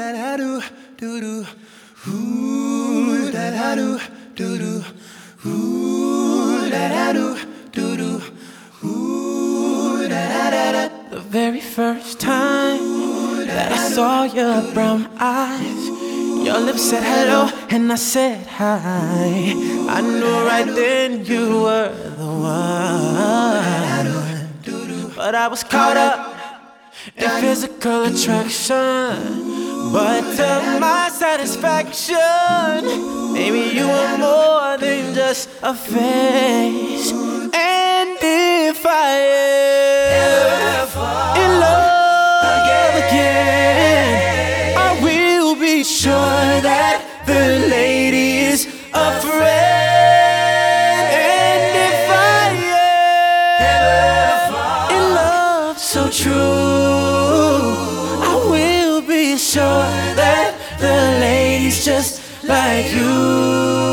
da da do do do. Ooh da da do do do. Ooh da da do do do. Ooh da da da da. The very first time that I saw your brown eyes, your lips said hello and I said hi. I knew right then you were the one, but I was caught up in physical attraction. But to my satisfaction, maybe you were more than just a face. And if I ever fall in love again, I will be sure that the lady is a friend. And if I ever fall in love so true, I will be sure that the lady's just like you.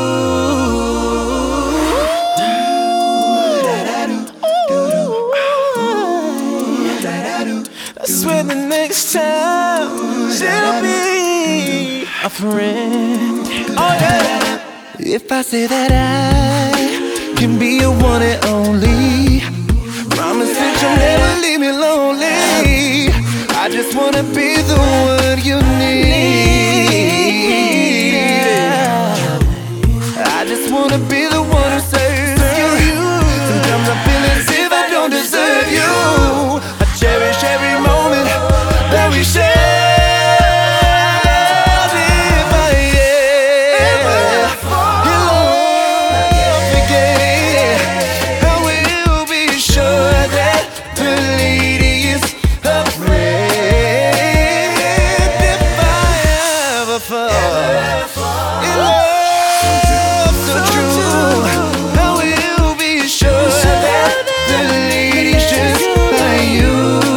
I swear the next time she'll be a friend. Oh yeah. If I say that I can be your one and only, promise that you'll never leave me lonely. I just wanna be the one you need. I just wanna be the one who saves you. Sometimes I feel as if I don't deserve you. I cherish every moment that we share. If I ever fall in love again, I will be sure that the lady is a friend. If I ever fall in love so true, I will be sure that the lady's just like you.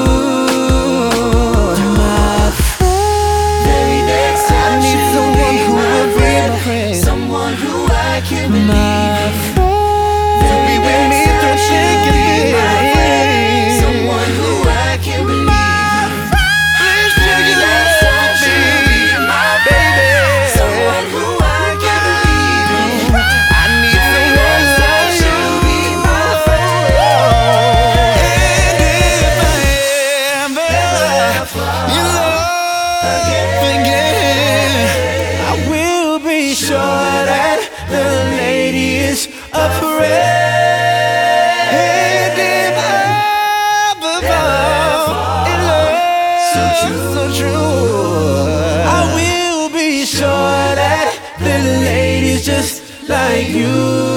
My friend, very next time I need someone who will be my friend, someone who I can believe. My friend, to be with me through thick and thin, someone who I can believe. Please tell you that me, my baby, someone who I can believe in. I need someone like you to be my friend. And if I ever you love again, I will be sure that the lady is a friend. And if I ever fall in love so true, I will be sure that the lady's just like you.